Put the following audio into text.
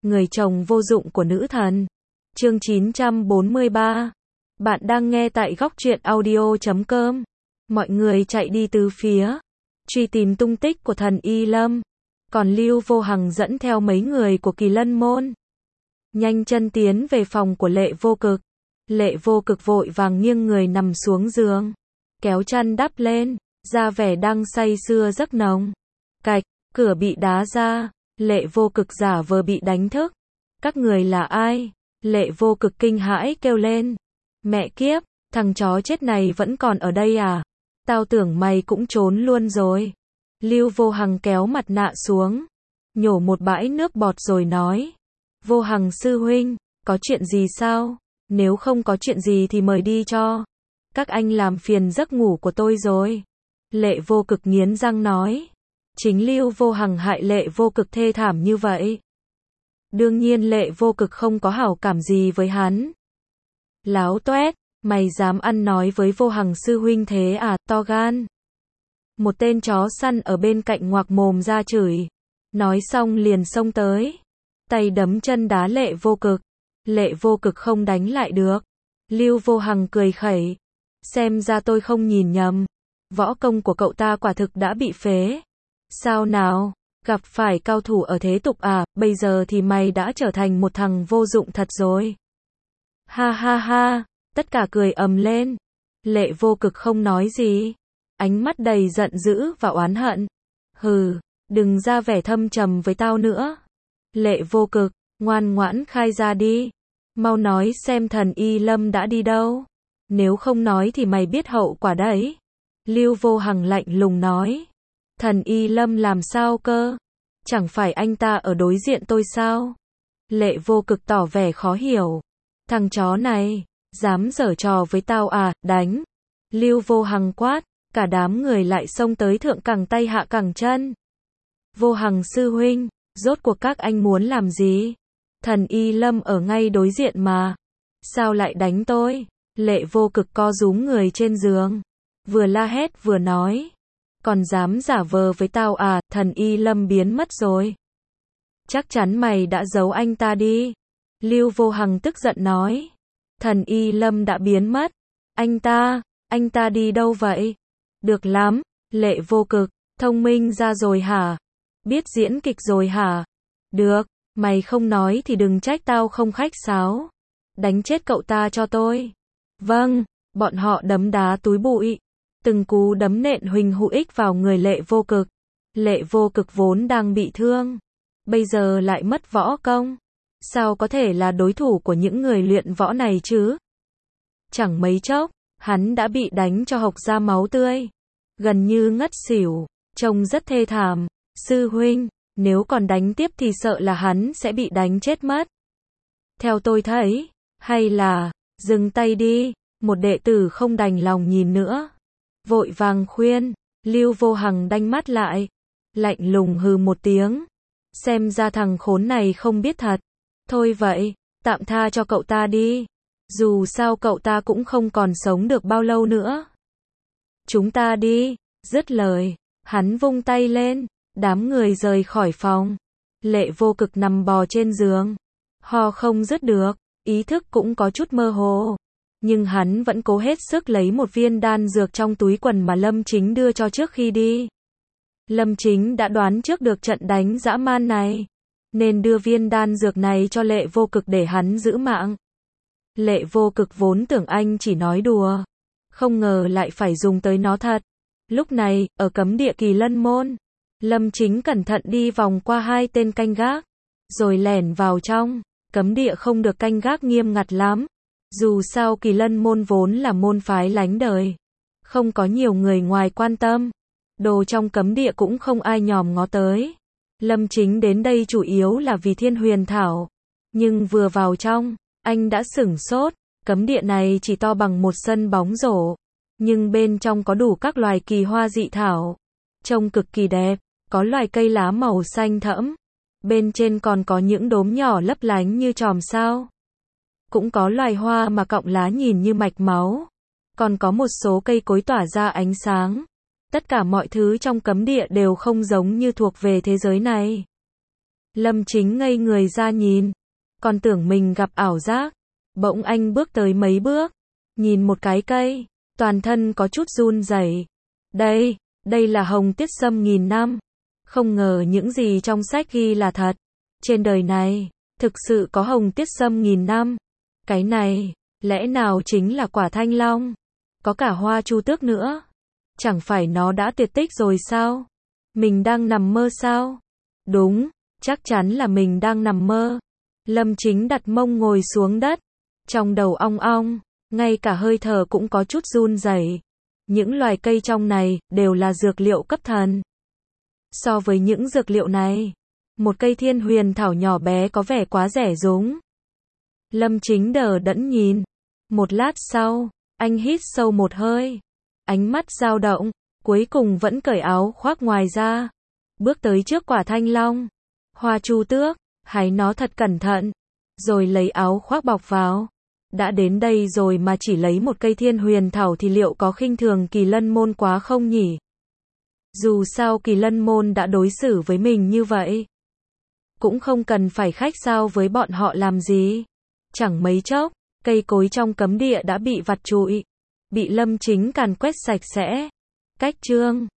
người chồng vô dụng của nữ thần. Chương 943. Bạn đang nghe tại góc truyện audio.com. Mọi người chạy đi từ phía truy tìm tung tích của thần Y Lâm, còn Lưu Vô Hằng dẫn theo mấy người của Kỳ Lân môn nhanh chân tiến về phòng của Lệ Vô Cực. Lệ Vô Cực vội vàng nghiêng người nằm xuống giường, kéo chăn đắp lên, ra vẻ đang say sưa giấc nồng. Cạch, cửa bị đá ra, Lệ Vô Cực giả vờ bị đánh thức. Các người là ai? Lệ Vô Cực kinh hãi kêu lên. Mẹ kiếp, thằng chó chết này vẫn còn ở đây à? Tao tưởng mày cũng trốn luôn rồi. Lưu Vô Hằng kéo mặt nạ xuống, nhổ một bãi nước bọt rồi nói. Vô Hằng sư huynh, có chuyện gì sao? Nếu không có chuyện gì thì mời đi cho. Các anh làm phiền giấc ngủ của tôi rồi. Lệ Vô Cực nghiến răng nói. Chính Lưu Vô Hằng hại Lệ Vô Cực thê thảm như vậy. Đương nhiên Lệ Vô Cực không có hảo cảm gì với hắn. Láo toét, mày dám ăn nói với Vô Hằng sư huynh thế à, to gan. Một tên chó săn ở bên cạnh ngoạc mồm ra chửi. Nói xong liền xông tới, tay đấm chân đá Lệ Vô Cực. Lệ Vô Cực không đánh lại được. Lưu Vô Hằng cười khẩy. Xem ra tôi không nhìn nhầm. Võ công của cậu ta quả thực đã bị phế. Sao nào, gặp phải cao thủ ở thế tục à, bây giờ thì mày đã trở thành một thằng vô dụng thật rồi. Ha ha ha, tất cả cười ầm lên. Lệ Vô Cực không nói gì, ánh mắt đầy giận dữ và oán hận. Hừ, đừng ra vẻ thâm trầm với tao nữa. Lệ Vô Cực, ngoan ngoãn khai ra đi. Mau nói xem thần Y Lâm đã đi đâu. Nếu không nói thì mày biết hậu quả đấy. Lưu Vô Hằng lạnh lùng nói. Thần Y Lâm làm sao cơ? Chẳng phải anh ta ở đối diện tôi sao? Lệ Vô Cực tỏ vẻ khó hiểu. Thằng chó này, dám giở trò với tao à, đánh. Lưu Vô Hằng quát, cả đám người lại xông tới thượng cẳng tay hạ cẳng chân. Vô Hằng sư huynh, rốt cuộc các anh muốn làm gì? Thần Y Lâm ở ngay đối diện mà. Sao lại đánh tôi? Lệ Vô Cực co rúm người trên giường, vừa la hét vừa nói. Còn dám giả vờ với tao à, thần Y Lâm biến mất rồi. Chắc chắn mày đã giấu anh ta đi. Lưu Vô Hằng tức giận nói. Thần Y Lâm đã biến mất. Anh ta đi đâu vậy? Được lắm, Lệ Vô Cực, thông minh ra rồi hả? Biết diễn kịch rồi hả? Được, mày không nói thì đừng trách tao không khách sáo. Đánh chết cậu ta cho tôi. Vâng, bọn họ đấm đá túi bụi. Từng cú đấm nện huỳnh hụích vào người Lệ Vô Cực. Lệ Vô Cực vốn đang bị thương, bây giờ lại mất võ công. Sao có thể là đối thủ của những người luyện võ này chứ? Chẳng mấy chốc, hắn đã bị đánh cho hộc ra máu tươi, gần như ngất xỉu, trông rất thê thảm. Sư huynh, nếu còn đánh tiếp thì sợ là hắn sẽ bị đánh chết mất. Theo tôi thấy, hay là dừng tay đi. Một đệ tử không đành lòng nhìn nữa, vội vàng khuyên. Lưu Vô Hằng đanh mắt lại, lạnh lùng hừ một tiếng. Xem ra thằng khốn này không biết thật. Thôi vậy, tạm tha cho cậu ta đi. Dù sao cậu ta cũng không còn sống được bao lâu nữa. Chúng ta đi. Dứt lời, hắn vung tay lên, đám người rời khỏi phòng. Lệ Vô Cực nằm bò trên giường, ho không dứt được, ý thức cũng có chút mơ hồ. Nhưng hắn vẫn cố hết sức lấy một viên đan dược trong túi quần mà Lâm Chính đưa cho trước khi đi. Lâm Chính đã đoán trước được trận đánh dã man này, nên đưa viên đan dược này cho Lệ Vô Cực để hắn giữ mạng. Lệ Vô Cực vốn tưởng anh chỉ nói đùa, không ngờ lại phải dùng tới nó thật. Lúc này, ở cấm địa Kỳ Lân môn, Lâm Chính cẩn thận đi vòng qua hai tên canh gác, rồi lẻn vào trong. Cấm địa không được canh gác nghiêm ngặt lắm. Dù sao Kỳ Lân môn vốn là môn phái lánh đời, không có nhiều người ngoài quan tâm. Đồ trong cấm địa cũng không ai nhòm ngó tới. Lâm Chính đến đây chủ yếu là vì Thiên Huyền Thảo. Nhưng vừa vào trong, anh đã sửng sốt. Cấm địa này chỉ to bằng một sân bóng rổ, nhưng bên trong có đủ các loài kỳ hoa dị thảo, trông cực kỳ đẹp. Có loài cây lá màu xanh thẫm, bên trên còn có những đốm nhỏ lấp lánh như chòm sao. Cũng có loài hoa mà cọng lá nhìn như mạch máu, còn có một số cây cối tỏa ra ánh sáng. Tất cả mọi thứ trong cấm địa đều không giống như thuộc về thế giới này. Lâm Chính ngây người ra nhìn, còn tưởng mình gặp ảo giác. Bỗng anh bước tới mấy bước, nhìn một cái cây, toàn thân có chút run rẩy. Đây là hồng tiết sâm nghìn năm. Không ngờ những gì trong sách ghi là thật. Trên đời này, thực sự có hồng tiết sâm nghìn năm. Cái này, lẽ nào chính là quả thanh long? Có cả hoa chu tước nữa. Chẳng phải nó đã tuyệt tích rồi sao? Mình đang nằm mơ sao? Đúng, chắc chắn là mình đang nằm mơ. Lâm Chính đặt mông ngồi xuống đất, trong đầu ong ong, ngay cả hơi thở cũng có chút run rẩy. Những loài cây trong này đều là dược liệu cấp thần. So với những dược liệu này, một cây thiên huyền thảo nhỏ bé có vẻ quá rẻ rúng. Lâm Chính đờ đẫn nhìn. Một lát sau, anh hít sâu một hơi, ánh mắt dao động, cuối cùng vẫn cởi áo khoác ngoài ra, bước tới trước quả thanh long. Hoa chu tước, hái nó thật cẩn thận, rồi lấy áo khoác bọc vào. Đã đến đây rồi mà chỉ lấy một cây thiên huyền thảo thì liệu có khinh thường Kỳ Lân môn quá không nhỉ? Dù sao Kỳ Lân môn đã đối xử với mình như vậy, cũng không cần phải khách sáo với bọn họ làm gì. Chẳng mấy chốc, cây cối trong cấm địa đã bị vặt trụi, bị Lâm Chính càn quét sạch sẽ. Cách chương